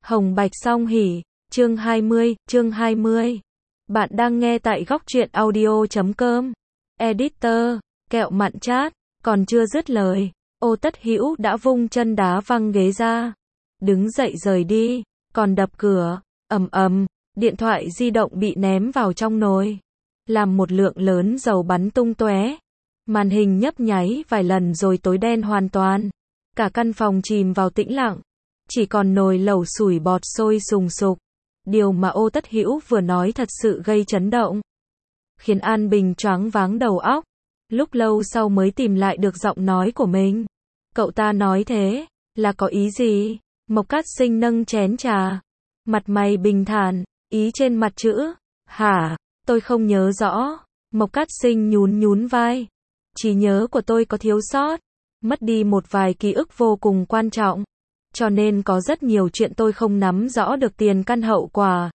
Hồng Bạch Song Hỷ, chương 20. Bạn đang nghe tại góc truyện audio.com. Editor, kẹo mặn chát, còn chưa dứt lời, Ô Tất Hữu đã vung chân đá văng ghế ra. Đứng dậy rời đi, còn đập cửa, ầm ầm, điện thoại di động bị ném vào trong nồi. Làm một lượng lớn dầu bắn tung tóe. Màn hình nhấp nháy vài lần rồi tối đen hoàn toàn. Cả căn phòng chìm vào tĩnh lặng. Chỉ còn nồi lẩu sủi bọt sôi sùng sục. Điều mà Ô Tất Hữu vừa nói thật sự gây chấn động. Khiến An Bình choáng váng đầu óc. Lúc lâu sau mới tìm lại được giọng nói của mình. Cậu ta nói thế, là có ý gì? Mộc Cát Sinh nâng chén trà. Mặt mày bình thản, ý trên mặt chữ. Hả, tôi không nhớ rõ. Mộc Cát Sinh nhún vai. Trí nhớ của tôi có thiếu sót. Mất đi một vài ký ức vô cùng quan trọng. Cho nên có rất nhiều chuyện tôi không nắm rõ được tiền căn hậu quả.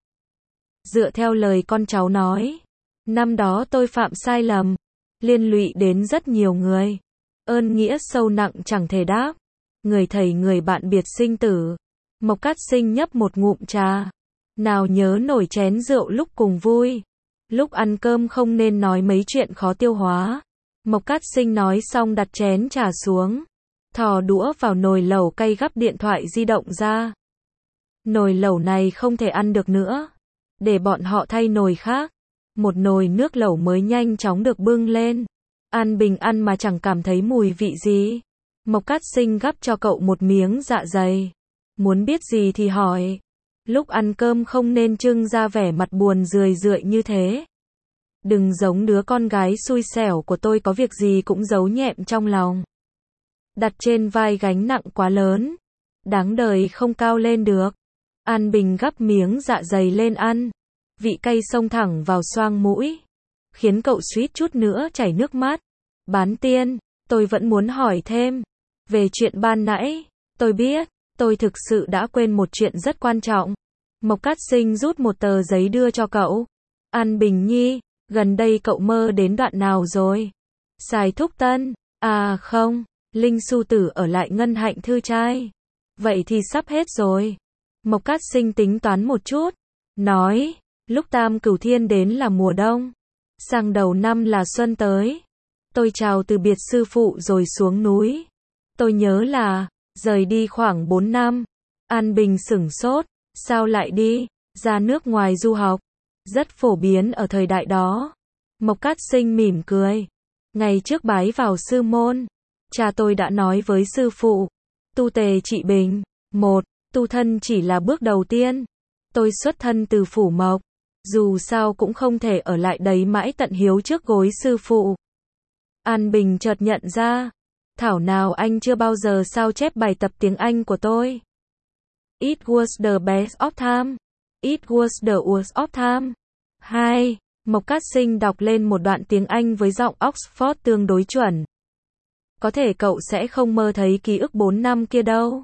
Dựa theo lời con cháu nói, năm đó tôi phạm sai lầm, liên lụy đến rất nhiều người. Ơn nghĩa sâu nặng chẳng thể đáp. Người thầy người bạn biệt sinh tử. Mộc Cát Sinh nhấp một ngụm trà. Nào nhớ nổi chén rượu lúc cùng vui. Lúc ăn cơm không nên nói mấy chuyện khó tiêu hóa. Mộc Cát Sinh nói xong đặt chén trà xuống. Thò đũa vào nồi lẩu cay gắp điện thoại di động ra. Nồi lẩu này không thể ăn được nữa. Để bọn họ thay nồi khác. Một nồi nước lẩu mới nhanh chóng được bưng lên. An Bình ăn mà chẳng cảm thấy mùi vị gì. Mộc Cát Sinh gắp cho cậu một miếng dạ dày. Muốn biết gì thì hỏi. Lúc ăn cơm không nên trưng ra vẻ mặt buồn rười rượi như thế. Đừng giống đứa con gái xui xẻo của tôi có việc gì cũng giấu nhẹm trong lòng. Đặt trên vai gánh nặng quá lớn. Đáng đời không cao lên được. An Bình gắp miếng dạ dày lên ăn. Vị cay xông thẳng vào xoang mũi. Khiến cậu suýt chút nữa chảy nước mắt. Bán tiên, tôi vẫn muốn hỏi thêm. Về chuyện ban nãy, tôi biết, tôi thực sự đã quên một chuyện rất quan trọng. Mộc Cát Sinh rút một tờ giấy đưa cho cậu. An Bình nhi, gần đây cậu mơ đến đoạn nào rồi? Sài Thúc Tân, à không, Linh Su Tử ở lại Ngân Hạnh Thư Trai. Vậy thì sắp hết rồi. Mộc Cát Sinh tính toán một chút. Nói, lúc Tam Cửu Thiên đến là mùa đông. Sang đầu năm là xuân tới. Tôi chào từ biệt sư phụ rồi xuống núi. Tôi nhớ là, rời đi khoảng 4 năm. An Bình sửng sốt. Sao lại đi? Ra nước ngoài du học. Rất phổ biến ở thời đại đó. Mộc Cát Sinh mỉm cười. Ngày trước bái vào sư môn, cha tôi đã nói với sư phụ. Tu tề trị bình. Tu thân chỉ là bước đầu tiên. Tôi xuất thân từ phủ Mộc. Dù sao cũng không thể ở lại đấy mãi tận hiếu trước gối sư phụ. An Bình chợt nhận ra. Thảo nào anh chưa bao giờ sao chép bài tập tiếng Anh của tôi. It was the best of time. It was the worst of time. 2. Mộc Cát Sinh đọc lên một đoạn tiếng Anh với giọng Oxford tương đối chuẩn. Có thể cậu sẽ không mơ thấy ký ức 4 năm kia đâu.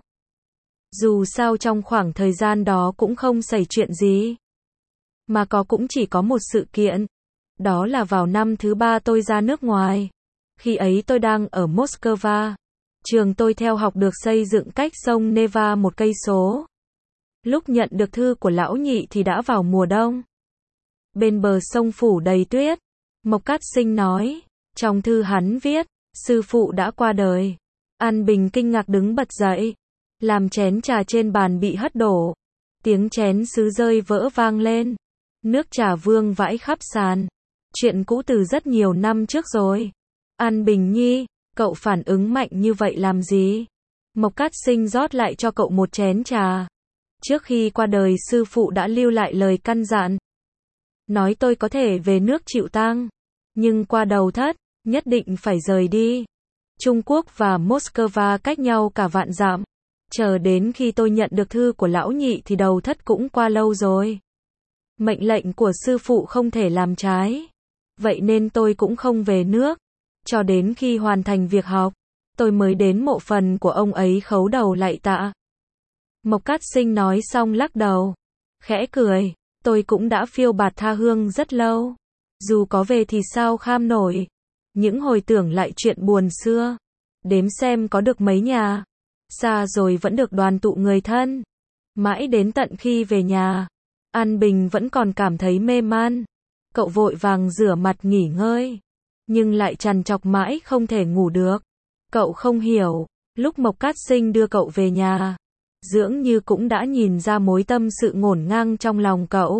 Dù sao trong khoảng thời gian đó cũng không xảy chuyện gì. Mà cũng chỉ có một sự kiện. Đó là vào năm thứ 3 tôi ra nước ngoài. Khi ấy tôi đang ở Moscow. Trường tôi theo học được xây dựng cách sông Neva 1 cây số. Lúc nhận được thư của lão nhị thì đã vào mùa đông. Bên bờ sông phủ đầy tuyết. Mộc Cát Sinh nói. Trong thư hắn viết, sư phụ đã qua đời. An Bình kinh ngạc đứng bật dậy. Làm chén trà trên bàn bị hất đổ. Tiếng chén sứ rơi vỡ vang lên. Nước trà vương vãi khắp sàn. Chuyện cũ từ rất nhiều năm trước rồi. An Bình nhi, cậu phản ứng mạnh như vậy làm gì? Mộc Cát Sinh rót lại cho cậu một chén trà. Trước khi qua đời sư phụ đã lưu lại lời căn dặn. Nói tôi có thể về nước chịu tang. Nhưng qua đầu thất, nhất định phải rời đi. Trung Quốc và Moscow cách nhau cả vạn dặm. Chờ đến khi tôi nhận được thư của lão nhị thì đầu thất cũng qua lâu rồi. Mệnh lệnh của sư phụ không thể làm trái. Vậy nên tôi cũng không về nước. Cho đến khi hoàn thành việc học, tôi mới đến mộ phần của ông ấy khấu đầu lạy tạ. Mộc Cát Sinh nói xong lắc đầu. Khẽ cười. Tôi cũng đã phiêu bạt tha hương rất lâu. Dù có về thì sao kham nổi. Những hồi tưởng lại chuyện buồn xưa. Đếm xem có được mấy nhà. Xa rồi vẫn được đoàn tụ người thân. Mãi đến tận khi về nhà, An Bình vẫn còn cảm thấy mê man. Cậu vội vàng rửa mặt nghỉ ngơi, nhưng lại trằn trọc mãi không thể ngủ được. Cậu không hiểu, lúc Mộc Cát Sinh đưa cậu về nhà, dường như cũng đã nhìn ra mối tâm sự ngổn ngang trong lòng cậu.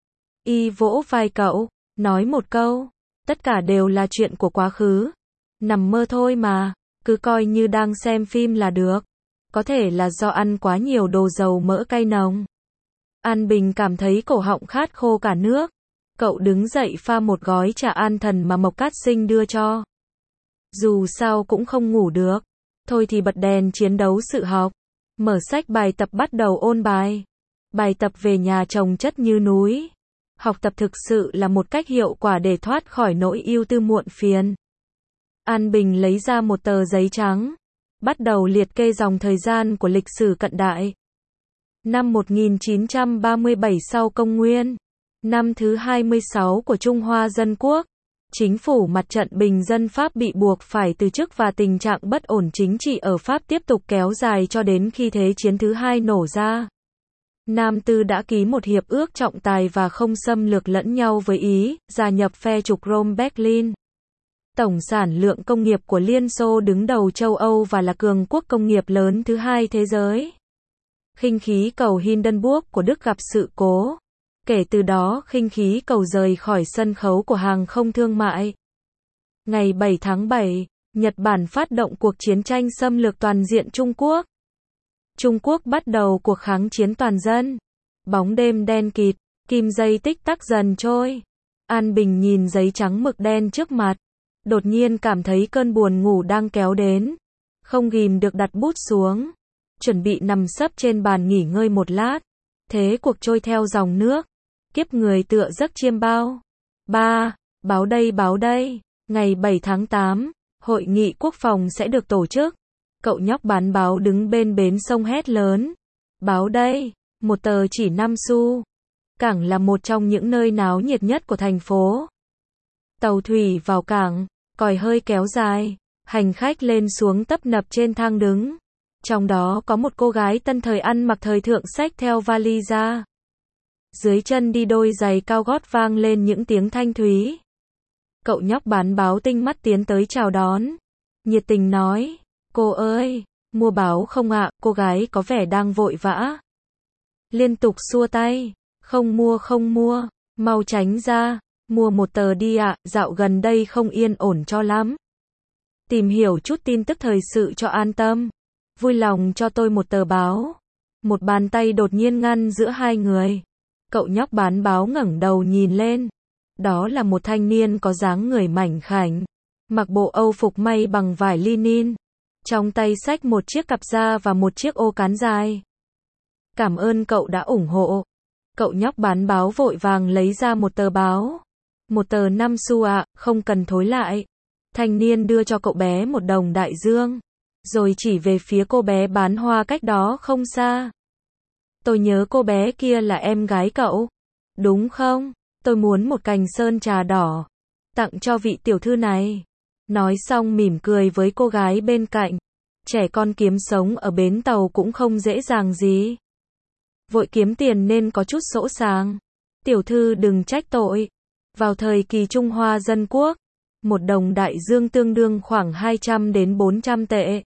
Y vỗ vai cậu, nói một câu, tất cả đều là chuyện của quá khứ. Nằm mơ thôi mà, cứ coi như đang xem phim là được. Có thể là do ăn quá nhiều đồ dầu mỡ cay nồng. An Bình cảm thấy cổ họng khát khô cả nước. Cậu đứng dậy pha một gói trà an thần mà Mộc Cát Sinh đưa cho. Dù sao cũng không ngủ được. Thôi thì bật đèn chiến đấu sự học. Mở sách bài tập bắt đầu ôn bài. Bài tập về nhà chồng chất như núi. Học tập thực sự là một cách hiệu quả để thoát khỏi nỗi ưu tư muộn phiền. An Bình lấy ra một tờ giấy trắng. Bắt đầu liệt kê dòng thời gian của lịch sử cận đại. Năm 1937 sau công nguyên. Năm thứ 26 của Trung Hoa Dân Quốc. Chính phủ mặt trận bình dân Pháp bị buộc phải từ chức và tình trạng bất ổn chính trị ở Pháp tiếp tục kéo dài cho đến khi Thế chiến thứ hai nổ ra. Nam Tư đã ký một hiệp ước trọng tài và không xâm lược lẫn nhau với Ý, gia nhập phe trục Rome-Berlin. Tổng sản lượng công nghiệp của Liên Xô đứng đầu châu Âu và là cường quốc công nghiệp lớn thứ hai thế giới. Khinh khí cầu Hindenburg của Đức gặp sự cố. Kể từ đó, khinh khí cầu rời khỏi sân khấu của hàng không thương mại. Ngày 7 tháng 7, Nhật Bản phát động cuộc chiến tranh xâm lược toàn diện Trung Quốc. Trung Quốc bắt đầu cuộc kháng chiến toàn dân. Bóng đêm đen kịt, kim dây tích tắc dần trôi. An Bình nhìn giấy trắng mực đen trước mặt. Đột nhiên cảm thấy cơn buồn ngủ đang kéo đến. Không ghìm được đặt bút xuống. Chuẩn bị nằm sấp trên bàn nghỉ ngơi một lát. Thế cuộc trôi theo dòng nước. Kiếp người tựa giấc chiêm bao. 3. Báo đây. Ngày 7 tháng 8, hội nghị quốc phòng sẽ được tổ chức. Cậu nhóc bán báo đứng bên bến sông hét lớn. Báo đây, một tờ chỉ 5 xu. Cảng là một trong những nơi náo nhiệt nhất của thành phố. Tàu thủy vào cảng, còi hơi kéo dài, hành khách lên xuống tấp nập trên thang đứng. Trong đó có một cô gái tân thời ăn mặc thời thượng xách theo vali ra. Dưới chân đi đôi giày cao gót vang lên những tiếng thanh thúy. Cậu nhóc bán báo tinh mắt tiến tới chào đón. Nhiệt tình nói, cô ơi, mua báo không ạ? Cô gái có vẻ đang vội vã. Liên tục xua tay, không mua, mau tránh ra, mua một tờ đi ạ, dạo gần đây không yên ổn cho lắm. Tìm hiểu chút tin tức thời sự cho an tâm. Vui lòng cho tôi một tờ báo. Một bàn tay đột nhiên ngăn giữa hai người. Cậu nhóc bán báo ngẩng đầu nhìn lên. Đó là một thanh niên có dáng người mảnh khảnh, mặc bộ âu phục may bằng vải linin, trong tay xách một chiếc cặp da và một chiếc ô cán dài. Cảm ơn cậu đã ủng hộ. Cậu nhóc bán báo vội vàng lấy ra một tờ báo. Một tờ 5 xu ạ, không cần thối lại. Thanh niên đưa cho cậu bé một đồng đại dương, rồi chỉ về phía cô bé bán hoa cách đó không xa. Tôi nhớ cô bé kia là em gái cậu, đúng không? Tôi muốn một cành sơn trà đỏ, tặng cho vị tiểu thư này. Nói xong mỉm cười với cô gái bên cạnh. Trẻ con kiếm sống ở bến tàu cũng không dễ dàng gì. Vội kiếm tiền nên có chút sỗ sàng. Tiểu thư đừng trách tội. Vào thời kỳ Trung Hoa Dân Quốc, một đồng đại dương tương đương khoảng 200 đến 400 tệ.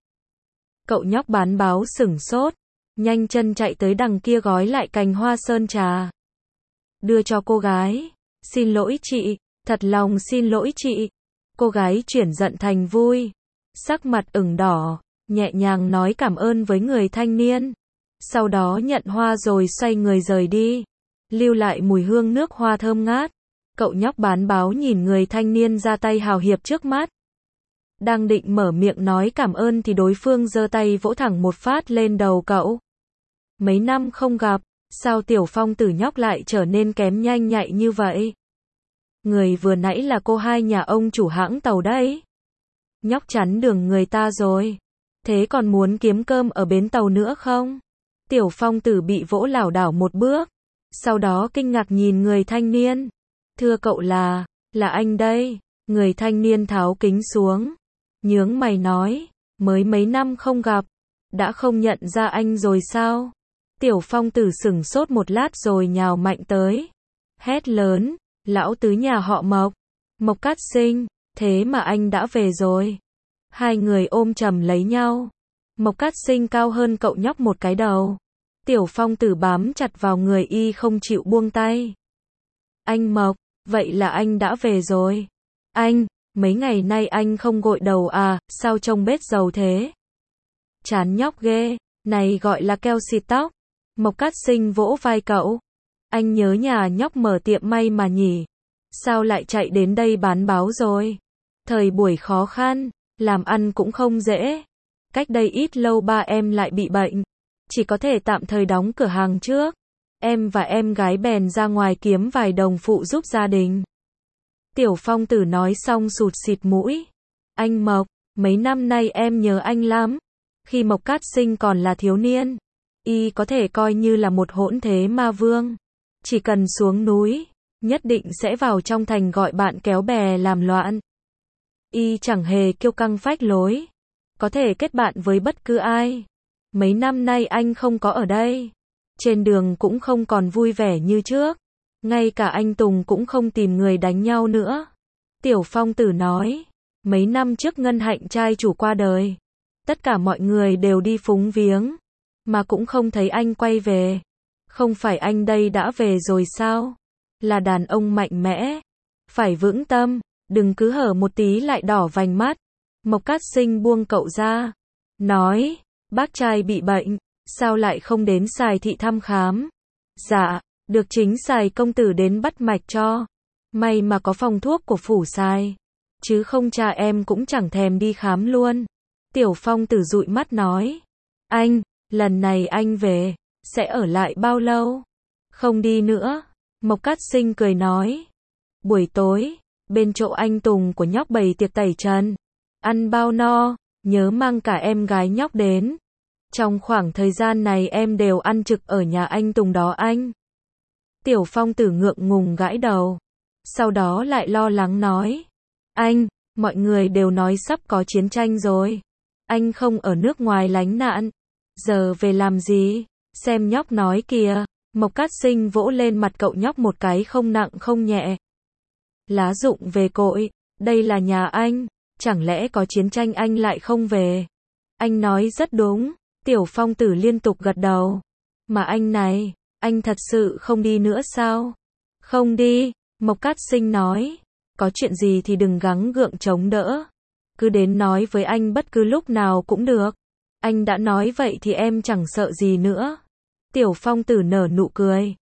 Cậu nhóc bán báo sửng sốt, nhanh chân chạy tới đằng kia gói lại cành hoa sơn trà. Đưa cho cô gái. Xin lỗi chị, thật lòng xin lỗi chị. Cô gái chuyển giận thành vui. Sắc mặt ửng đỏ, nhẹ nhàng nói cảm ơn với người thanh niên. Sau đó nhận hoa rồi xoay người rời đi. Lưu lại mùi hương nước hoa thơm ngát. Cậu nhóc bán báo nhìn người thanh niên ra tay hào hiệp trước mắt. Đang định mở miệng nói cảm ơn thì đối phương giơ tay vỗ thẳng một phát lên đầu cậu. Mấy năm không gặp, sao tiểu phong tử nhóc lại trở nên kém nhanh nhạy như vậy? Người vừa nãy là cô hai nhà ông chủ hãng tàu đấy. Nhóc chắn đường người ta rồi. Thế còn muốn kiếm cơm ở bến tàu nữa không? Tiểu phong tử bị vỗ lảo đảo một bước. Sau đó kinh ngạc nhìn người thanh niên. Thưa cậu là anh đây. Người thanh niên tháo kính xuống. Nhướng mày nói, mới mấy năm không gặp. Đã không nhận ra anh rồi sao? Tiểu Phong Tử sửng sốt một lát rồi nhào mạnh tới. Hét lớn, lão tứ nhà họ Mộc. Mộc Cát Sinh, thế mà anh đã về rồi. Hai người ôm chầm lấy nhau. Mộc Cát Sinh cao hơn cậu nhóc một cái đầu. Tiểu Phong Tử bám chặt vào người y không chịu buông tay. Anh Mộc, vậy là anh đã về rồi. Anh, mấy ngày nay anh không gội đầu à, sao trông bết dầu thế? Chán nhóc ghê, này gọi là keo xịt tóc. Mộc Cát Sinh vỗ vai cậu. Anh nhớ nhà nhóc mở tiệm may mà nhỉ? Sao lại chạy đến đây bán báo rồi? Thời buổi khó khăn, làm ăn cũng không dễ. Cách đây ít lâu ba em lại bị bệnh. Chỉ có thể tạm thời đóng cửa hàng trước. Em và em gái bèn ra ngoài kiếm vài đồng phụ giúp gia đình. Tiểu Phong Tử nói xong sụt xịt mũi. Anh Mộc, mấy năm nay em nhớ anh lắm. Khi Mộc Cát Sinh còn là thiếu niên, y có thể coi như là một hỗn thế ma vương. Chỉ cần xuống núi, nhất định sẽ vào trong thành gọi bạn kéo bè làm loạn. Y chẳng hề kiêu căng phách lối, có thể kết bạn với bất cứ ai. Mấy năm nay anh không có ở đây, trên đường cũng không còn vui vẻ như trước. Ngay cả anh Tùng cũng không tìm người đánh nhau nữa. Tiểu Phong Tử nói, mấy năm trước Ngân Hạnh trai chủ qua đời. Tất cả mọi người đều đi phúng viếng, mà cũng không thấy anh quay về. Không phải anh đây đã về rồi sao? Là đàn ông mạnh mẽ, phải vững tâm, đừng cứ hở một tí lại đỏ vành mắt. Mộc Cát Sinh buông cậu ra, nói, bác trai bị bệnh, sao lại không đến Sài thị thăm khám? Dạ, được chính Sài công tử đến bắt mạch cho. May mà có phòng thuốc của phủ Sài, chứ không cha em cũng chẳng thèm đi khám luôn. Tiểu Phong Tử dụi mắt nói, anh, lần này anh về, sẽ ở lại bao lâu? Không đi nữa. Mộc Cát Sinh cười nói, buổi tối, bên chỗ anh Tùng của nhóc bày tiệc tẩy trần. Ăn bao no, nhớ mang cả em gái nhóc đến. Trong khoảng thời gian này em đều ăn trực ở nhà anh Tùng đó anh. Tiểu Phong Tử ngượng ngùng gãi đầu. Sau đó lại lo lắng nói, anh, mọi người đều nói sắp có chiến tranh rồi. Anh không ở nước ngoài lánh nạn, giờ về làm gì? Xem nhóc nói kìa. Mộc Cát Sinh vỗ lên mặt cậu nhóc một cái không nặng không nhẹ. Lá rụng về cội, đây là nhà anh, chẳng lẽ có chiến tranh anh lại không về? Anh nói rất đúng. Tiểu Phong Tử liên tục gật đầu. Mà anh này, anh thật sự không đi nữa sao? Không đi, Mộc Cát Sinh nói. Có chuyện gì thì đừng gắng gượng chống đỡ. Cứ đến nói với anh bất cứ lúc nào cũng được. Anh đã nói vậy thì em chẳng sợ gì nữa. Tiểu Phong Tử nở nụ cười.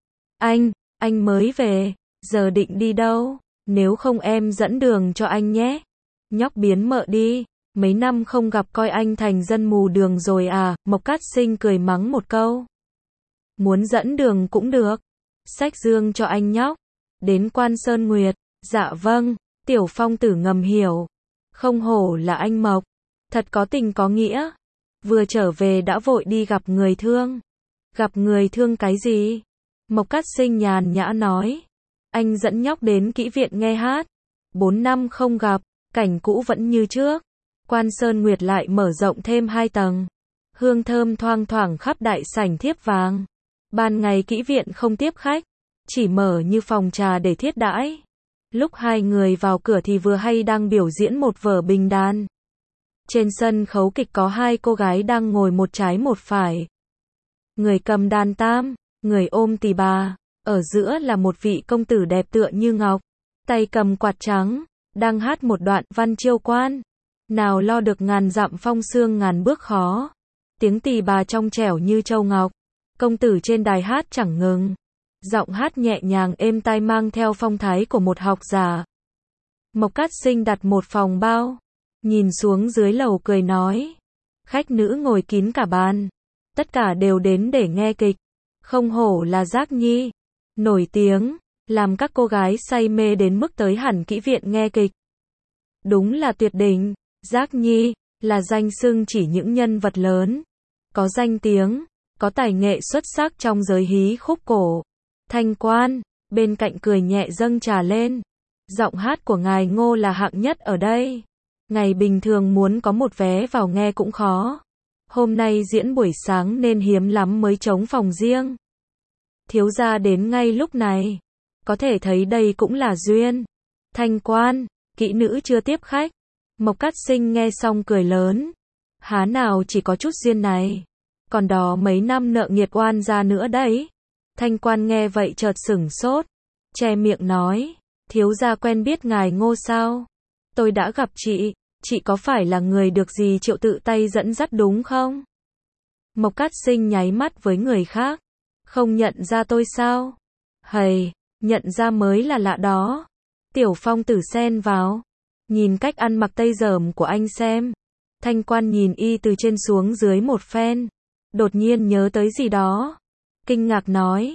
Anh mới về, giờ định đi đâu? Nếu không em dẫn đường cho anh nhé. Nhóc biến mợ đi, mấy năm không gặp coi anh thành dân mù đường rồi à? Mộc Cát Sinh cười mắng một câu. Muốn dẫn đường cũng được. Xách dương cho anh nhóc. Đến Quan Sơn Nguyệt. Dạ vâng. Tiểu Phong Tử ngầm hiểu. Không hổ là anh Mộc. Thật có tình có nghĩa. Vừa trở về đã vội đi gặp người thương. Gặp người thương cái gì? Mộc Cát Sinh nhàn nhã nói. Anh dẫn nhóc đến kỹ viện nghe hát. 4 năm không gặp, cảnh cũ vẫn như trước. Quan Sơn Nguyệt lại mở rộng thêm 2 tầng. Hương thơm thoang thoảng khắp đại sảnh thiếp vàng. Ban ngày kỹ viện không tiếp khách, chỉ mở như phòng trà để thiết đãi. Lúc hai người vào cửa thì vừa hay đang biểu diễn một vở bình đàn. Trên sân khấu kịch có 2 cô gái đang ngồi một trái một phải. Người cầm đàn tam, người ôm tỳ bà. Ở giữa là một vị công tử đẹp tựa như ngọc, tay cầm quạt trắng, đang hát một đoạn văn chiêu quan. Nào lo được ngàn dặm phong sương ngàn bước khó. Tiếng tỳ bà trong trẻo như châu ngọc. Công tử trên đài hát chẳng ngừng. Giọng hát nhẹ nhàng êm tai mang theo phong thái của một học giả. Mộc Cát Sinh đặt một phòng bao, nhìn xuống dưới lầu cười nói. Khách nữ ngồi kín cả bàn. Tất cả đều đến để nghe kịch. Không hổ là Giác Nhi. Nổi tiếng, làm các cô gái say mê đến mức tới hẳn kỹ viện nghe kịch. Đúng là tuyệt đỉnh. Giác Nhi là danh xưng chỉ những nhân vật lớn, có danh tiếng, có tài nghệ xuất sắc trong giới hí khúc cổ. Thanh Quan bên cạnh cười nhẹ dâng trà lên. Giọng hát của ngài Ngô là hạng nhất ở đây. Ngày bình thường muốn có một vé vào nghe cũng khó. Hôm nay diễn buổi sáng nên hiếm lắm mới trống phòng riêng. Thiếu gia đến ngay lúc này. Có thể thấy đây cũng là duyên. Thanh quan, kỹ nữ chưa tiếp khách. Mộc Cát Sinh nghe xong cười lớn. Há nào chỉ có chút duyên này. Còn đó mấy năm nợ nghiệt oan gia nữa đấy. Thanh quan nghe vậy chợt sửng sốt. Che miệng nói. Thiếu gia quen biết ngài Ngô sao? Tôi đã gặp chị có phải là người được dì Triệu tự tay dẫn dắt đúng không? Mộc Cát Sinh nháy mắt với người khác. Không nhận ra tôi sao? Hầy, nhận ra mới là lạ đó. Tiểu Phong Tử xen vào. Nhìn cách ăn mặc tây dởm của anh xem. Thanh quan nhìn y từ trên xuống dưới một phen. Đột nhiên nhớ tới gì đó. Kinh ngạc nói.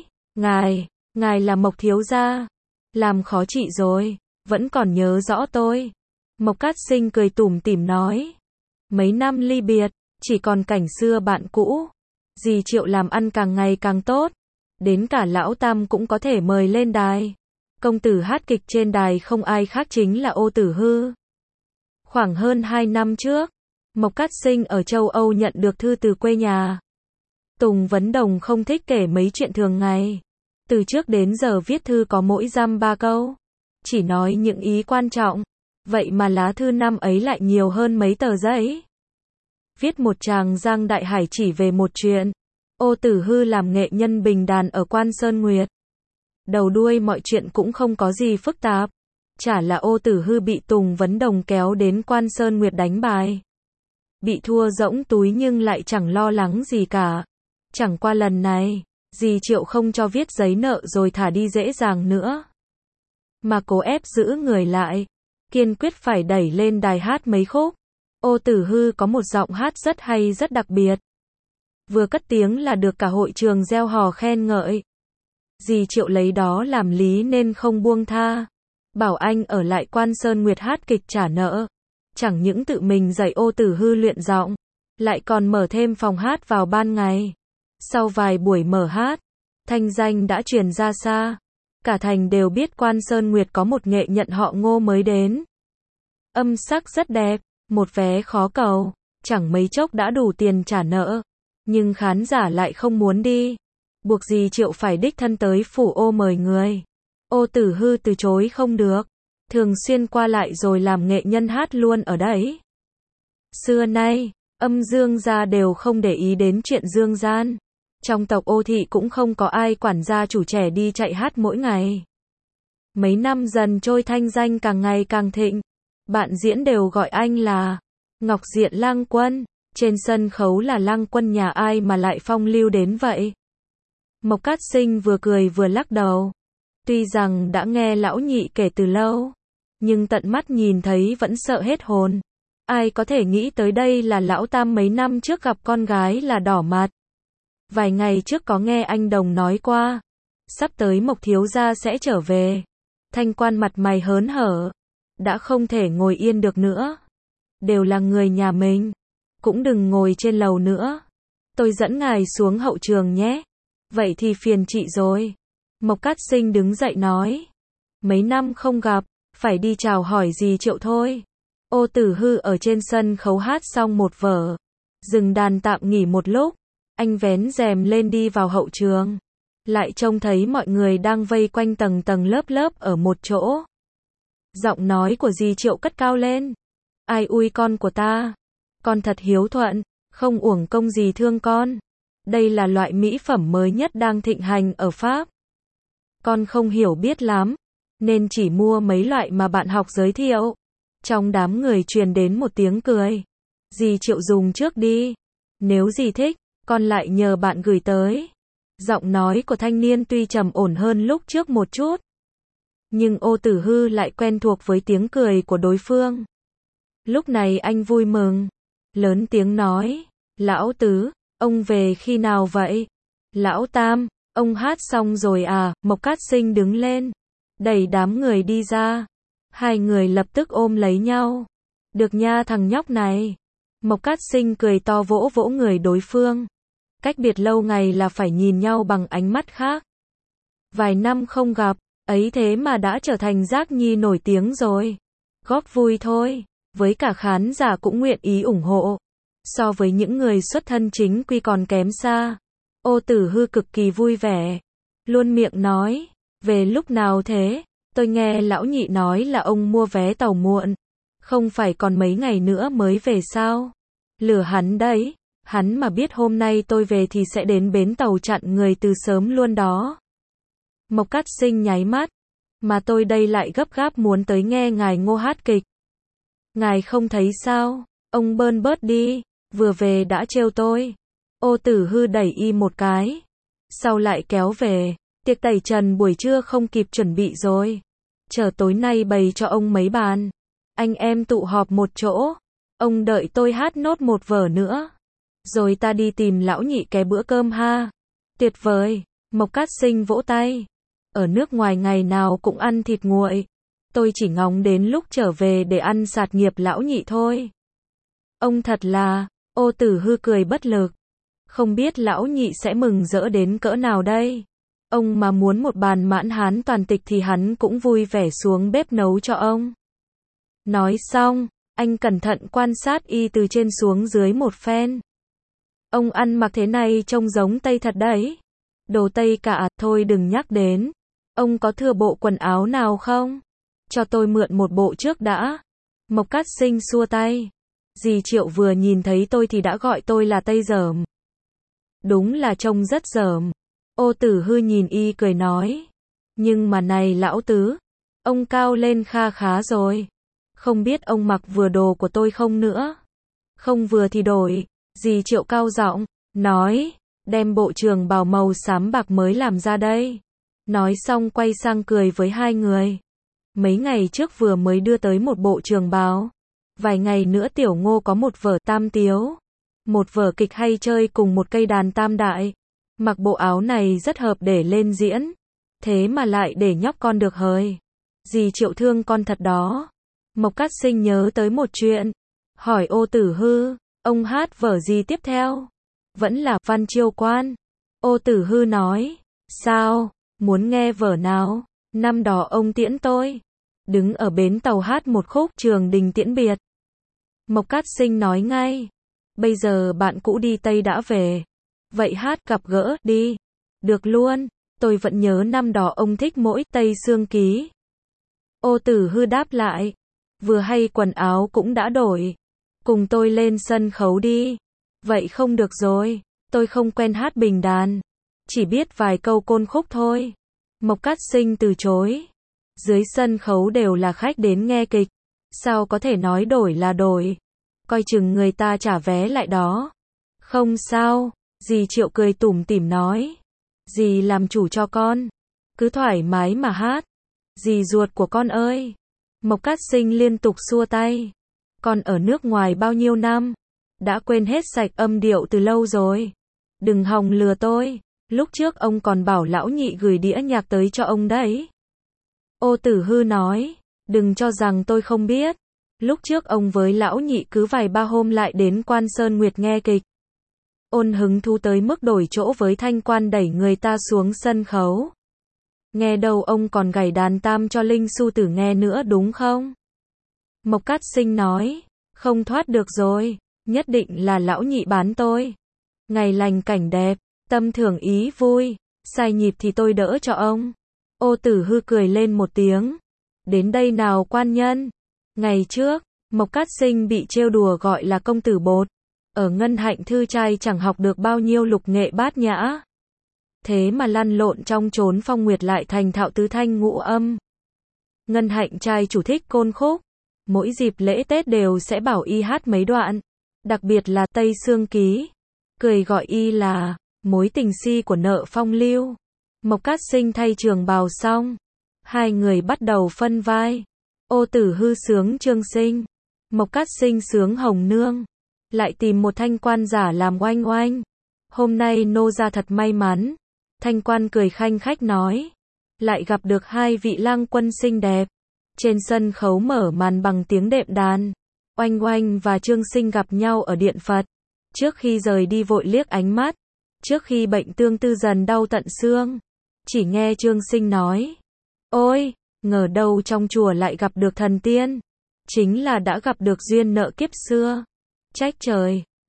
Ngài là Mộc thiếu gia. Làm khó chị rồi. Vẫn còn nhớ rõ tôi. Mộc Cát Sinh cười tủm tỉm nói. Mấy năm ly biệt. Chỉ còn cảnh xưa bạn cũ. Dì Triệu làm ăn càng ngày càng tốt. Đến cả lão Tam cũng có thể mời lên đài. Công tử hát kịch trên đài không ai khác chính là Ô Tử Hư. Khoảng hơn 2 năm trước, Mộc Cát Sinh ở châu Âu nhận được thư từ quê nhà. Tùng Vấn Đồng không thích kể mấy chuyện thường ngày. Từ trước đến giờ viết thư có mỗi dăm 3 câu. Chỉ nói những ý quan trọng. Vậy mà lá thư năm ấy lại nhiều hơn mấy tờ giấy. Viết một tràng giang đại hải chỉ về một chuyện. Ô Tử Hư làm nghệ nhân bình đàn ở Quan Sơn Nguyệt. Đầu đuôi mọi chuyện cũng không có gì phức tạp. Chả là Ô Tử Hư bị Tùng Vấn Đồng kéo đến Quan Sơn Nguyệt đánh bài. Bị thua rỗng túi nhưng lại chẳng lo lắng gì cả. Chẳng qua lần này, dì Triệu không cho viết giấy nợ rồi thả đi dễ dàng nữa. Mà cố ép giữ người lại. Kiên quyết phải đẩy lên đài hát mấy khúc. Ô Tử Hư có một giọng hát rất hay rất đặc biệt. Vừa cất tiếng là được cả hội trường reo hò khen ngợi. Dì Triệu lấy đó làm lý nên không buông tha. Bảo anh ở lại Quan Sơn Nguyệt hát kịch trả nợ. Chẳng những tự mình dạy Ô Tử Hư luyện giọng, lại còn mở thêm phòng hát vào ban ngày. Sau vài buổi mở hát, thanh danh đã truyền ra xa. Cả thành đều biết Quan Sơn Nguyệt có một nghệ nhân họ Ngô mới đến. Âm sắc rất đẹp, một vé khó cầu, chẳng mấy chốc đã đủ tiền trả nợ. Nhưng khán giả lại không muốn đi. Buộc dì Triệu phải đích thân tới phủ Ô mời người. Ô Tử Hư từ chối không được. Thường xuyên qua lại rồi làm nghệ nhân hát luôn ở đấy. Xưa nay, âm dương gia đều không để ý đến chuyện dương gian. Trong tộc Ô thị cũng không có ai quản gia chủ trẻ đi chạy hát mỗi ngày. Mấy năm dần trôi thanh danh càng ngày càng thịnh. Bạn diễn đều gọi anh là Ngọc Diện Lang Quân. Trên sân khấu là Lang Quân nhà ai mà lại phong lưu đến vậy? Mộc Cát Sinh vừa cười vừa lắc đầu. Tuy rằng đã nghe lão nhị kể từ lâu, nhưng tận mắt nhìn thấy vẫn sợ hết hồn. Ai có thể nghĩ tới đây là lão Tam mấy năm trước gặp con gái là đỏ mặt. Vài ngày trước có nghe anh Đồng nói qua, sắp tới Mộc thiếu gia sẽ trở về. Thanh quan mặt mày hớn hở, đã không thể ngồi yên được nữa. Đều là người nhà mình, cũng đừng ngồi trên lầu nữa. Tôi dẫn ngài xuống hậu trường nhé. Vậy thì phiền chị rồi. Mộc Cát Sinh đứng dậy nói. Mấy năm không gặp, phải đi chào hỏi dì Triệu thôi. Ô Tử Hư ở trên sân khấu hát xong một vở. Dừng đàn tạm nghỉ một lúc. Anh vén rèm lên đi vào hậu trường. Lại trông thấy mọi người đang vây quanh tầng tầng lớp lớp ở một chỗ. Giọng nói của dì Triệu cất cao lên. Ai ui con của ta. Con thật hiếu thuận, không uổng công gì thương con. Đây là loại mỹ phẩm mới nhất đang thịnh hành ở Pháp. Con không hiểu biết lắm, nên chỉ mua mấy loại mà bạn học giới thiệu. Trong đám người truyền đến một tiếng cười. Dì Triệu dùng trước đi. Nếu dì thích, con lại nhờ bạn gửi tới. Giọng nói của thanh niên tuy trầm ổn hơn lúc trước một chút. Nhưng Ô Tử Hư lại quen thuộc với tiếng cười của đối phương. Lúc này anh vui mừng. Lớn tiếng nói. Lão Tứ, ông về khi nào vậy? Lão Tam, ông hát xong rồi à? Mộc Cát Sinh đứng lên, đẩy đám người đi ra. Hai người lập tức ôm lấy nhau. Được nha thằng nhóc này. Mộc Cát Sinh cười to vỗ vỗ người đối phương. Cách biệt lâu ngày là phải nhìn nhau bằng ánh mắt khác. Vài năm không gặp, ấy thế mà đã trở thành Giác Nhi nổi tiếng rồi. Góp vui thôi, với cả khán giả cũng nguyện ý ủng hộ. so với những người xuất thân chính quy còn kém xa. Ô Tử Hư cực kỳ vui vẻ, luôn miệng nói, về lúc nào thế? Tôi nghe lão nhị nói là ông mua vé tàu muộn, không phải còn mấy ngày nữa mới về sao? Lừa hắn đấy, hắn mà biết hôm nay tôi về thì sẽ đến bến tàu chặn người từ sớm luôn đó. Mộc Cát Sinh nháy mắt, mà tôi đây lại gấp gáp muốn tới nghe ngài Ngô hát kịch. Ngài không thấy sao? Ông bơn bớt đi, vừa về đã trêu tôi. Ô Tử Hư đẩy y một cái, sau lại kéo về, tiệc tẩy trần buổi trưa không kịp chuẩn bị rồi. Chờ tối nay bày cho ông mấy bàn. Anh em tụ họp một chỗ. Ông đợi tôi hát nốt một vở nữa. Rồi ta đi tìm lão nhị cái bữa cơm ha. Tuyệt vời, Mộc Cát Sinh vỗ tay. Ở nước ngoài ngày nào cũng ăn thịt nguội. Tôi chỉ ngóng đến lúc trở về để ăn sạt nghiệp lão nhị thôi. Ông thật là, Ô Tử Hư cười bất lực. Không biết lão nhị sẽ mừng rỡ đến cỡ nào đây. Ông mà muốn một bàn mãn hán toàn tịch thì hắn cũng vui vẻ xuống bếp nấu cho ông. Nói xong, anh cẩn thận quan sát y từ trên xuống dưới một phen. Ông ăn mặc thế này trông giống Tây thật đấy. Đồ Tây cả, thôi đừng nhắc đến. Ông có thừa bộ quần áo nào không? Cho tôi mượn một bộ trước đã. Mộc Cát Sinh xua tay. Dì Triệu vừa nhìn thấy tôi thì đã gọi tôi là Tây dởm. Đúng là trông rất dởm. Ô Tử Hư nhìn y cười nói. Nhưng mà này lão tứ, ông cao lên kha khá rồi. Không biết ông mặc vừa đồ của tôi không nữa. Không vừa thì đổi. Dì Triệu cao giọng, nói, đem bộ trường bào màu xám bạc mới làm ra đây. Nói xong quay sang cười với hai người. Mấy ngày trước vừa mới đưa tới một bộ trường bào. Vài ngày nữa Tiểu Ngô có một vở tam tiếu. Một vở kịch hay chơi cùng một cây đàn tam đại. Mặc bộ áo này rất hợp để lên diễn. Thế mà lại để nhóc con được hời. Dì Triệu thương con thật đó. Mộc Cát Sinh nhớ tới một chuyện. Hỏi Ô Tử Hư, ông hát vở gì tiếp theo? Vẫn là Văn Chiêu Quan. Ô Tử Hư nói, sao, muốn nghe vở nào? Năm đó ông tiễn tôi. Đứng ở bến tàu hát một khúc Trường Đình tiễn biệt. Mộc Cát Sinh nói ngay, bây giờ bạn cũ đi Tây đã về. Vậy hát gặp gỡ đi. Được luôn, tôi vẫn nhớ năm đó ông thích mỗi Tây Sương Ký. Ô Tử Hư đáp lại, vừa hay quần áo cũng đã đổi. Cùng tôi lên sân khấu đi. Vậy không được rồi, tôi không quen hát bình đàn. Chỉ biết vài câu côn khúc thôi. Mộc Cát Sinh từ chối. Dưới sân khấu đều là khách đến nghe kịch. Sao có thể nói đổi là đổi. Coi chừng người ta trả vé lại đó. Không sao, dì Triệu cười tủm tỉm nói. Dì làm chủ cho con. Cứ thoải mái mà hát. Dì ruột của con ơi. Mộc Cát Sinh liên tục xua tay. Con ở nước ngoài bao nhiêu năm. Đã quên hết sạch âm điệu từ lâu rồi. Đừng hòng lừa tôi. Lúc trước ông còn bảo lão nhị gửi đĩa nhạc tới cho ông đấy. Ô Tử Hư nói. Đừng cho rằng tôi không biết. Lúc trước ông với lão nhị cứ vài ba hôm lại đến Quan Sơn Nguyệt nghe kịch. Ôn hứng thú tới mức đổi chỗ với Thanh Quan đẩy người ta xuống sân khấu. Nghe đâu ông còn gảy đàn tam cho Linh Su Tử nghe nữa đúng không? Mộc Cát Sinh nói, không thoát được rồi, nhất định là lão nhị bán tôi. Ngày lành cảnh đẹp, tâm thưởng ý vui, sai nhịp thì tôi đỡ cho ông. Ô Tử Hư cười lên một tiếng. Đến đây nào quan nhân. Ngày trước, Mộc Cát Sinh bị trêu đùa gọi là công tử bột. Ở Ngân Hạnh Thư trai chẳng học được bao nhiêu lục nghệ bát nhã. Thế mà lăn lộn trong chốn phong nguyệt lại thành thạo tứ thanh ngũ âm. Ngân Hạnh trai chủ thích côn khúc. Mỗi dịp lễ Tết đều sẽ bảo y hát mấy đoạn. Đặc biệt là Tây Sương Ký. Cười gọi y là mối tình si của nợ phong lưu. Mộc Cát Sinh thay trường bào xong. Hai người bắt đầu phân vai. Ô Tử Hư sướng Trương Sinh. Mộc Cát Sinh sướng Hồng Nương. Lại tìm một Thanh Quan giả làm oanh oanh. Hôm nay nô gia thật may mắn. Thanh Quan cười khanh khách nói. Lại gặp được hai vị lang quân xinh đẹp. Trên sân khấu mở màn bằng tiếng đệm đàn. Oanh oanh và Trương Sinh gặp nhau ở điện Phật. Trước khi rời đi vội liếc ánh mắt. Trước khi bệnh tương tư dần đau tận xương. Chỉ nghe Trương Sinh nói. Ôi, ngờ đâu trong chùa lại gặp được thần tiên. Chính là đã gặp được duyên nợ kiếp xưa. Trách trời,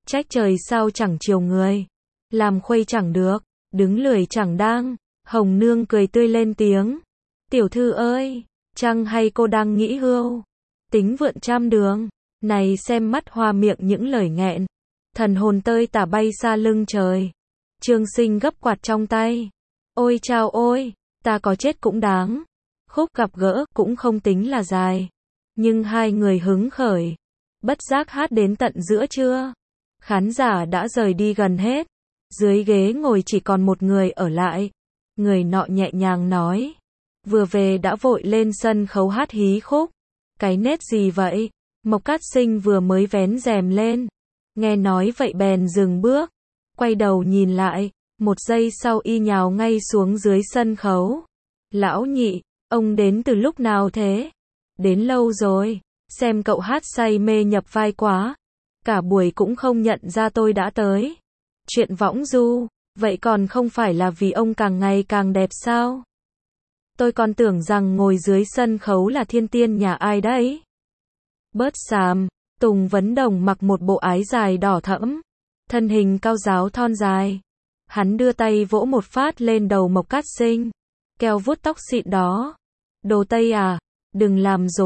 Trách trời sao chẳng chiều người. Làm khuây chẳng được, đứng lười chẳng đang. Hồng Nương cười tươi lên tiếng. Tiểu thư ơi, chăng hay cô đang nghĩ hưu tính vượn trăm đường. Này xem mắt hoa miệng những lời nghẹn. Thần hồn tơi tả bay xa lưng trời. Trương Sinh gấp quạt trong tay. Ôi chao ôi, ta có chết cũng đáng. Khúc gặp gỡ cũng không tính là dài. Nhưng hai người hứng khởi. Bất giác hát đến tận giữa trưa. Khán giả đã rời đi gần hết. Dưới ghế ngồi chỉ còn một người ở lại. Người nọ nhẹ nhàng nói. Vừa về đã vội lên sân khấu hát hí khúc. Cái nét gì vậy? Mộc Cát Sinh vừa mới vén rèm lên. Nghe nói vậy bèn dừng bước. Quay đầu nhìn lại. Một giây sau y nhào ngay xuống dưới sân khấu. Lão Nhị, ông đến từ lúc nào thế? Đến lâu rồi. Xem cậu hát say mê nhập vai quá. Cả buổi cũng không nhận ra tôi đã tới. Chuyện võng du, vậy còn không phải là vì ông càng ngày càng đẹp sao? Tôi còn tưởng rằng ngồi dưới sân khấu là thiên tiên nhà ai đấy. Bớt xàm, Tùng Vấn Đồng mặc một bộ ái dài đỏ thẫm. Thân hình cao ráo thon dài. Hắn đưa tay vỗ một phát lên đầu Mộc Cát Sinh. Keo vuốt tóc xịn đó. Đồ Tây à, đừng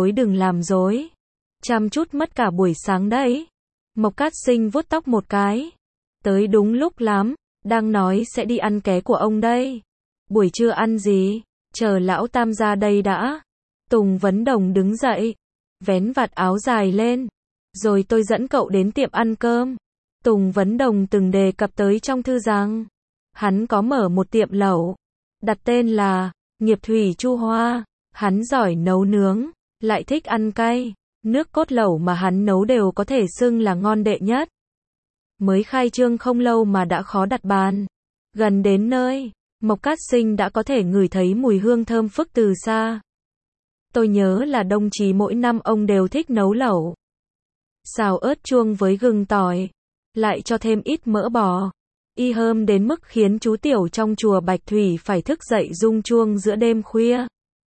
làm dối. Chăm chút mất cả buổi sáng đấy. Mộc Cát Sinh vuốt tóc một cái. Tới đúng lúc lắm, đang nói sẽ đi ăn ké của ông đây. Buổi trưa ăn gì? Chờ lão tam ra đây đã. Tùng Vấn Đồng đứng dậy, vén vạt áo dài lên. Rồi tôi dẫn cậu đến tiệm ăn cơm. Tùng Vấn Đồng từng đề cập tới trong thư rằng hắn có mở một tiệm lẩu, đặt tên là Nghiệp Thủy Chu Hoa. Hắn giỏi nấu nướng, lại thích ăn cay. Nước cốt lẩu mà hắn nấu đều có thể xưng là ngon đệ nhất. Mới khai trương không lâu mà đã khó đặt bàn. Gần đến nơi, Mộc Cát Sinh đã có thể ngửi thấy mùi hương thơm phức từ xa. Tôi nhớ là đồng chí mỗi năm ông đều thích nấu lẩu. Xào ớt chuông với gừng tỏi, lại cho thêm ít mỡ bò. Y hơm đến mức khiến chú tiểu trong chùa Bạch Thủy phải thức dậy rung chuông giữa đêm khuya.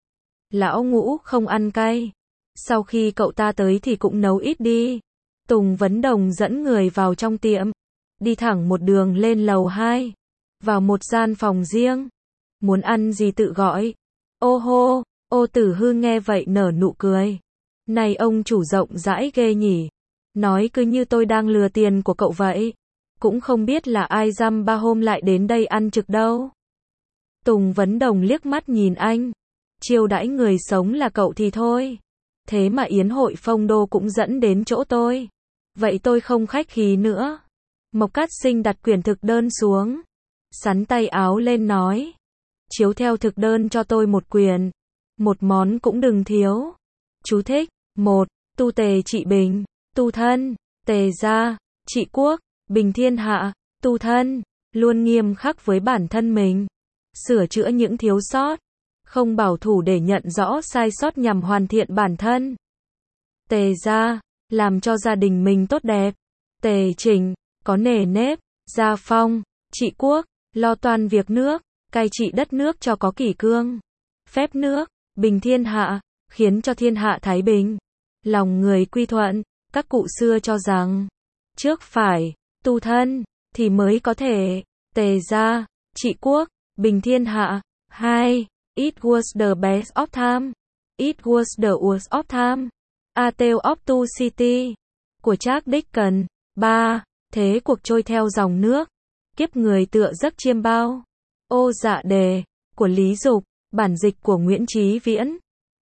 Lão Ngũ không ăn cay. Sau khi cậu ta tới thì cũng nấu ít đi. Tùng Vấn Đồng dẫn người vào trong tiệm. Đi thẳng một đường lên lầu 2. Vào một gian phòng riêng. Muốn ăn gì tự gọi. Ô hô, Ô Tử Hư nghe vậy nở nụ cười. Này ông chủ rộng rãi ghê nhỉ. Nói cứ như tôi đang lừa tiền của cậu vậy. Cũng không biết là ai dăm ba hôm lại đến đây ăn trực đâu. Tùng Vấn Đồng liếc mắt nhìn anh. Chiêu đãi người sống là cậu thì thôi. Thế mà yến hội phong đô cũng dẫn đến chỗ tôi. Vậy tôi không khách khí nữa. Mộc Cát Sinh đặt quyển thực đơn xuống. Sắn tay áo lên nói. Chiếu theo thực đơn cho tôi một quyển. Một món cũng đừng thiếu. Chú thích. 1. Tu tề trị bình. Tu thân. Tề gia. Trị quốc. Bình thiên hạ. Tu thân. Luôn nghiêm khắc với bản thân mình. Sửa chữa những thiếu sót. Không bảo thủ để nhận rõ sai sót nhằm hoàn thiện bản thân. Tề gia. Làm cho gia đình mình tốt đẹp. Tề chỉnh. Có nề nếp. Gia phong. Trị quốc. Lo toan việc nước. Cai trị đất nước cho có kỷ cương. Phép nước. Bình thiên hạ. Khiến cho thiên hạ thái bình. Lòng người quy thuận. Các cụ xưa cho rằng. Trước phải. Tu thân. Thì mới có thể. Tề gia. Trị quốc. Bình thiên hạ. 2. It was the best of time. It was the worst of time. A Tale of Two Cities. Của Charles Dickens. 3. Thế cuộc trôi theo dòng nước. Kiếp người tựa giấc chiêm bao. Ô dạ đề. Của Lý Dục. Bản dịch của Nguyễn Chí Viễn.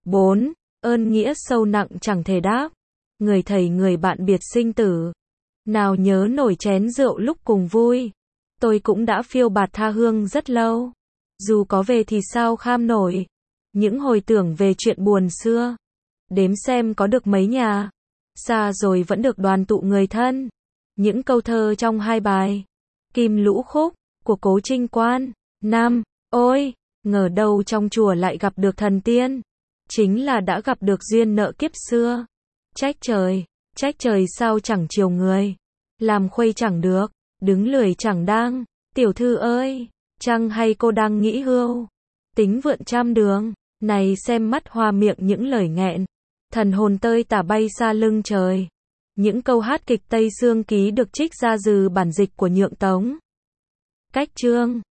4. Ơn nghĩa sâu nặng chẳng thể đáp. Người thầy người bạn biệt sinh tử. Nào nhớ nổi chén rượu lúc cùng vui. Tôi cũng đã phiêu bạt tha hương rất lâu. Dù có về thì sao kham nổi. Những hồi tưởng về chuyện buồn xưa. Đếm xem có được mấy nhà. Xa rồi vẫn được đoàn tụ người thân. Những câu thơ trong hai bài. Kim Lũ Khúc. Của Cố Trinh Quan. 5. Ôi, ngờ đâu trong chùa lại gặp được thần tiên. Chính là đã gặp được duyên nợ kiếp xưa. Trách trời sao chẳng chiều người. Làm khuây chẳng được, đứng lười chẳng đang. Tiểu thư ơi, chăng hay cô đang nghĩ hưu tính vượn trăm đường. Này xem mắt hoa miệng những lời nghẹn. Thần hồn tơi tả bay xa lưng trời. Những câu hát kịch Tây Sương Ký được trích ra từ bản dịch của Nhượng Tống. Cách chương